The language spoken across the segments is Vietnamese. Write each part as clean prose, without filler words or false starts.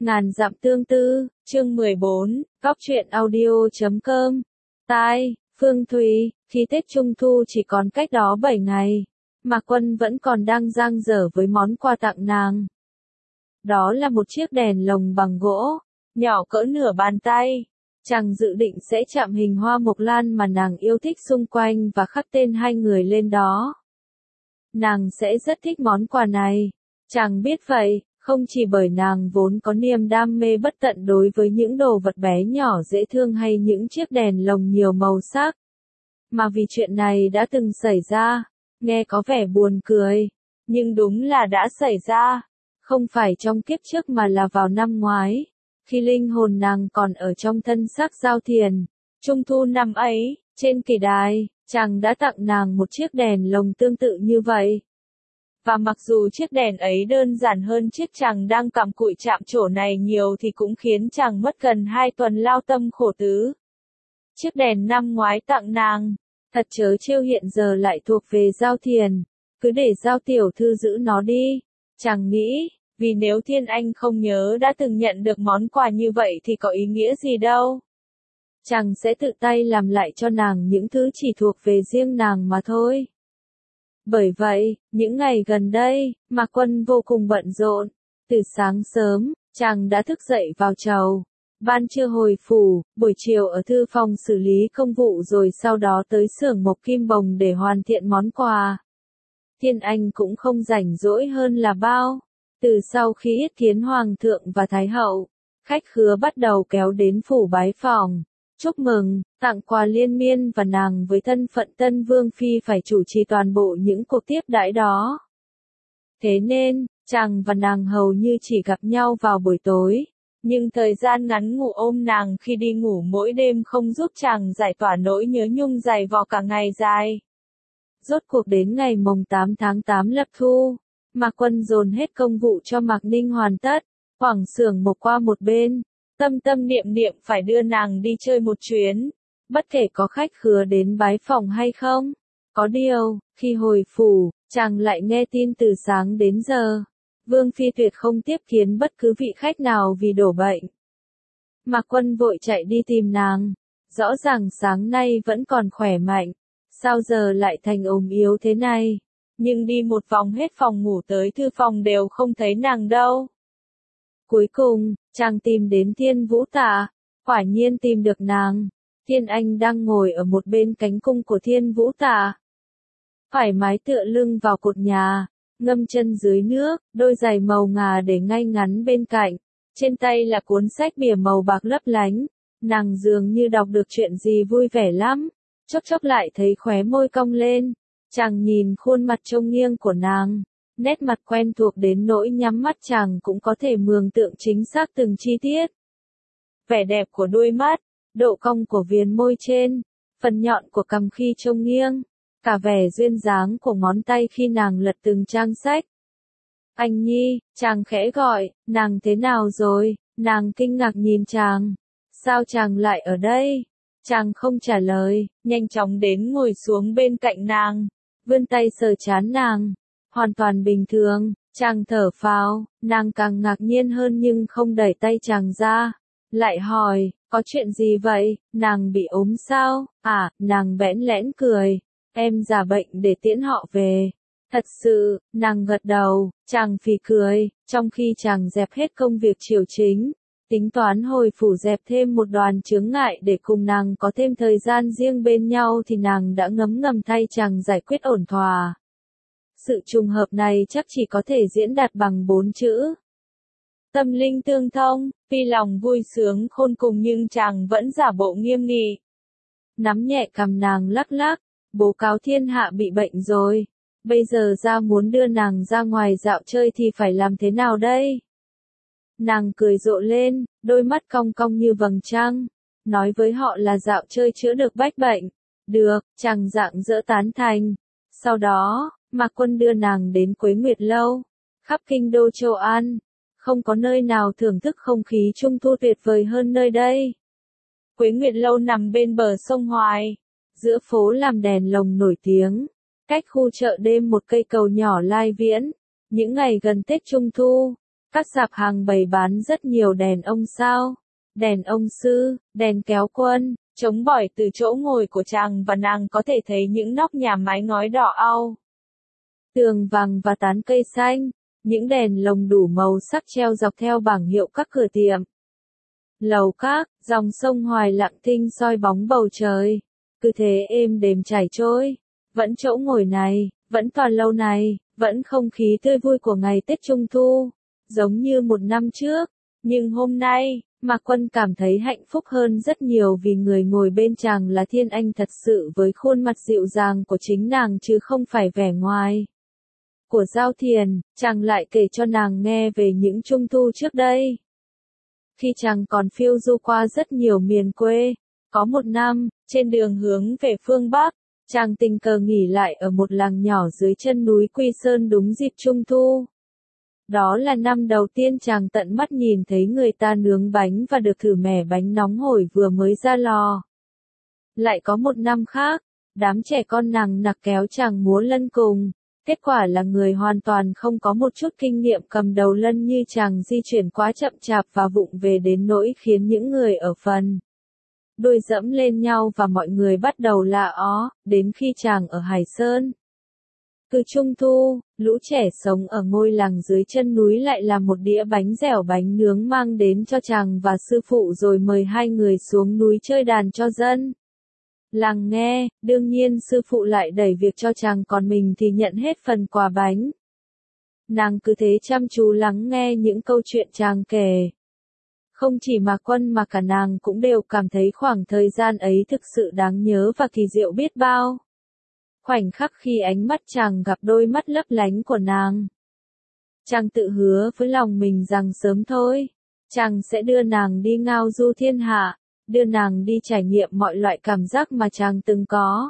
Ngàn dặm tương tư, chương 14, góc truyện audio.com. Tai, Phương Thùy, khi Tết Trung Thu chỉ còn cách đó 7 ngày, Mạc Quân vẫn còn đang dang dở với món quà tặng nàng. Đó là một chiếc đèn lồng bằng gỗ, nhỏ cỡ nửa bàn tay. Chàng dự định sẽ chạm hình hoa mộc lan mà nàng yêu thích xung quanh và khắc tên hai người lên đó. Nàng sẽ rất thích món quà này. Chàng biết vậy, không chỉ bởi nàng vốn có niềm đam mê bất tận đối với những đồ vật bé nhỏ dễ thương hay những chiếc đèn lồng nhiều màu sắc, mà vì chuyện này đã từng xảy ra. Nghe có vẻ buồn cười, nhưng đúng là đã xảy ra. Không phải trong kiếp trước mà là vào năm ngoái, khi linh hồn nàng còn ở trong thân xác Giao Thiền. Trung thu năm ấy, trên kỳ đài, chàng đã tặng nàng một chiếc đèn lồng tương tự như vậy. Và mặc dù chiếc đèn ấy đơn giản hơn chiếc chàng đang cặm cụi chạm trổ này nhiều thì cũng khiến chàng mất gần 2 tuần lao tâm khổ tứ. Chiếc đèn năm ngoái tặng nàng, thật chớ trêu hiện giờ lại thuộc về Giao Thiền, cứ để Giao tiểu thư giữ nó đi. Chàng nghĩ, vì nếu Thiên Anh không nhớ đã từng nhận được món quà như vậy thì có ý nghĩa gì đâu. Chàng sẽ tự tay làm lại cho nàng những thứ chỉ thuộc về riêng nàng mà thôi. Bởi vậy, những ngày gần đây, Mạc Quân vô cùng bận rộn. Từ sáng sớm, chàng đã thức dậy vào chầu. Ban trưa hồi phủ, buổi chiều ở thư phòng xử lý công vụ rồi sau đó tới xưởng mộc kim bồng để hoàn thiện món quà. Thiên Anh cũng không rảnh rỗi hơn là bao. Từ sau khi yết kiến Hoàng thượng và Thái hậu, khách khứa bắt đầu kéo đến phủ bái phỏng, chúc mừng, tặng quà liên miên và nàng với thân phận Tân Vương Phi phải chủ trì toàn bộ những cuộc tiếp đãi đó. Thế nên, chàng và nàng hầu như chỉ gặp nhau vào buổi tối, nhưng thời gian ngắn ngủ ôm nàng khi đi ngủ mỗi đêm không giúp chàng giải tỏa nỗi nhớ nhung dày vò cả ngày dài. Rốt cuộc đến ngày mồng 8 tháng 8 lập thu, Mạc Quân dồn hết công vụ cho Mạc Ninh hoàn tất, quẳng xưởng mộc qua một bên. Tâm tâm niệm niệm phải đưa nàng đi chơi một chuyến, bất kể có khách khứa đến bái phòng hay không. Có điều, khi hồi phủ, chàng lại nghe tin từ sáng đến giờ, Vương Phi tuyệt không tiếp kiến bất cứ vị khách nào vì đổ bệnh. Mạc Quân vội chạy đi tìm nàng, rõ ràng sáng nay vẫn còn khỏe mạnh, sao giờ lại thành ốm yếu thế này, nhưng đi một vòng hết phòng ngủ tới thư phòng đều không thấy nàng đâu. Cuối cùng, chàng tìm đến Thiên Vũ Tạ, quả nhiên tìm được nàng. Thiên Anh đang ngồi ở một bên cánh cung của Thiên Vũ Tạ. Thoải mái tựa lưng vào cột nhà, ngâm chân dưới nước, đôi giày màu ngà để ngay ngắn bên cạnh. Trên tay là cuốn sách bìa màu bạc lấp lánh. Nàng dường như đọc được chuyện gì vui vẻ lắm. Chốc chốc lại thấy khóe môi cong lên. Chàng nhìn khuôn mặt trông nghiêng của nàng. Nét mặt quen thuộc đến nỗi nhắm mắt chàng cũng có thể mường tượng chính xác từng chi tiết. Vẻ đẹp của đôi mắt, độ cong của viền môi trên, phần nhọn của cằm khi trông nghiêng, cả vẻ duyên dáng của ngón tay khi nàng lật từng trang sách. Anh Nhi, chàng khẽ gọi, nàng thế nào rồi? Nàng kinh ngạc nhìn chàng. Sao chàng lại ở đây? Chàng không trả lời, nhanh chóng đến ngồi xuống bên cạnh nàng, vươn tay sờ trán nàng. Hoàn toàn bình thường, chàng thở phào, nàng càng ngạc nhiên hơn nhưng không đẩy tay chàng ra. Lại hỏi, có chuyện gì vậy, nàng bị ốm sao? À, nàng bẽn lẽn cười, em giả bệnh để tiễn họ về. Thật sự, nàng gật đầu, chàng phì cười, trong khi chàng dẹp hết công việc triều chính, tính toán hồi phủ dẹp thêm một đoàn chướng ngại để cùng nàng có thêm thời gian riêng bên nhau thì nàng đã ngấm ngầm thay chàng giải quyết ổn thỏa. Sự trùng hợp này chắc chỉ có thể diễn đạt bằng 4 chữ. Tâm linh tương thông, tuy lòng vui sướng khôn cùng nhưng chàng vẫn giả bộ nghiêm nghị. Nắm nhẹ cằm nàng lắc lắc, bố cáo thiên hạ bị bệnh rồi. Bây giờ ra muốn đưa nàng ra ngoài dạo chơi thì phải làm thế nào đây? Nàng cười rộ lên, đôi mắt cong cong như vầng trăng. Nói với họ là dạo chơi chữa được bách bệnh. Được, chàng rạng rỡ tán thành. Sau đó, Mạc Quân đưa nàng đến Quế Nguyệt Lâu. Khắp kinh đô Châu An, không có nơi nào thưởng thức không khí trung thu tuyệt vời hơn nơi đây. Quế Nguyệt Lâu nằm bên bờ sông Hoài, giữa phố làm đèn lồng nổi tiếng, cách khu chợ đêm một cây cầu nhỏ lai viễn. Những ngày gần Tết Trung Thu, Các sạp hàng bày bán rất nhiều đèn ông sao, đèn ông sư, đèn kéo quân, chống bỏi từ chỗ ngồi của chàng và nàng có thể thấy những nóc nhà mái ngói đỏ au. Tường vàng và tán cây xanh, những đèn lồng đủ màu sắc treo dọc theo bảng hiệu các cửa tiệm. Lầu các, dòng sông Hoài lặng thinh soi bóng bầu trời. Cứ thế êm đềm chảy trôi. Vẫn chỗ ngồi này, vẫn tòa lâu này, vẫn không khí tươi vui của ngày Tết Trung Thu. Giống như một năm trước. Nhưng hôm nay, Mạc Quân cảm thấy hạnh phúc hơn rất nhiều vì người ngồi bên chàng là Thiên Anh thật sự với khuôn mặt dịu dàng của chính nàng chứ không phải vẻ ngoài. Của Giao Thiền, chàng lại kể cho nàng nghe về những Trung Thu trước đây. Khi chàng còn phiêu du qua rất nhiều miền quê, có một năm, trên đường hướng về phương Bắc, chàng tình cờ nghỉ lại ở một làng nhỏ dưới chân núi Quy Sơn đúng dịp Trung Thu. Đó là năm đầu tiên chàng tận mắt nhìn thấy người ta nướng bánh và được thử mẻ bánh nóng hổi vừa mới ra lò. Lại có một năm khác, đám trẻ con nằng nặc kéo chàng múa lân cùng. Kết quả là người hoàn toàn không có một chút kinh nghiệm cầm đầu lân như chàng di chuyển quá chậm chạp và vụng về đến nỗi khiến những người ở phần đuôi dẫm lên nhau và mọi người bắt đầu la ó, đến khi chàng ở Hải Sơn. Cứ Trung Thu, lũ trẻ sống ở ngôi làng dưới chân núi lại làm một đĩa bánh dẻo bánh nướng mang đến cho chàng và sư phụ rồi mời hai người xuống núi chơi đàn cho dân làng nghe, đương nhiên sư phụ lại đẩy việc cho chàng còn mình thì nhận hết phần quà bánh. Nàng cứ thế chăm chú lắng nghe những câu chuyện chàng kể. Không chỉ Mạc Quân mà cả nàng cũng đều cảm thấy khoảng thời gian ấy thực sự đáng nhớ và kỳ diệu biết bao. Khoảnh khắc khi ánh mắt chàng gặp đôi mắt lấp lánh của nàng. Chàng tự hứa với lòng mình rằng sớm thôi, chàng sẽ đưa nàng đi ngao du thiên hạ. Đưa nàng đi trải nghiệm mọi loại cảm giác mà chàng từng có.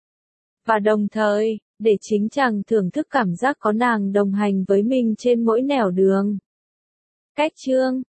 Và đồng thời, để chính chàng thưởng thức cảm giác có nàng đồng hành với mình trên mỗi nẻo đường. Cách chương